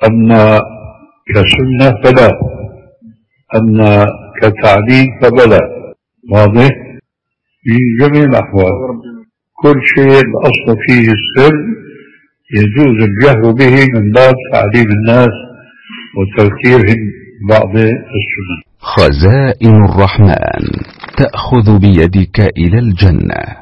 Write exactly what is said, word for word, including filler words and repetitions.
أما كسنة فلا، أما كتعليم فبلا. واضح؟ في جميع الأحوال كل شيء الأصل فيه السر يجوز الجهر به من باب تعليم الناس وتذكيرهم بعض السنن. خزائن الرحمن تأخذ بيدك إلى الجنة.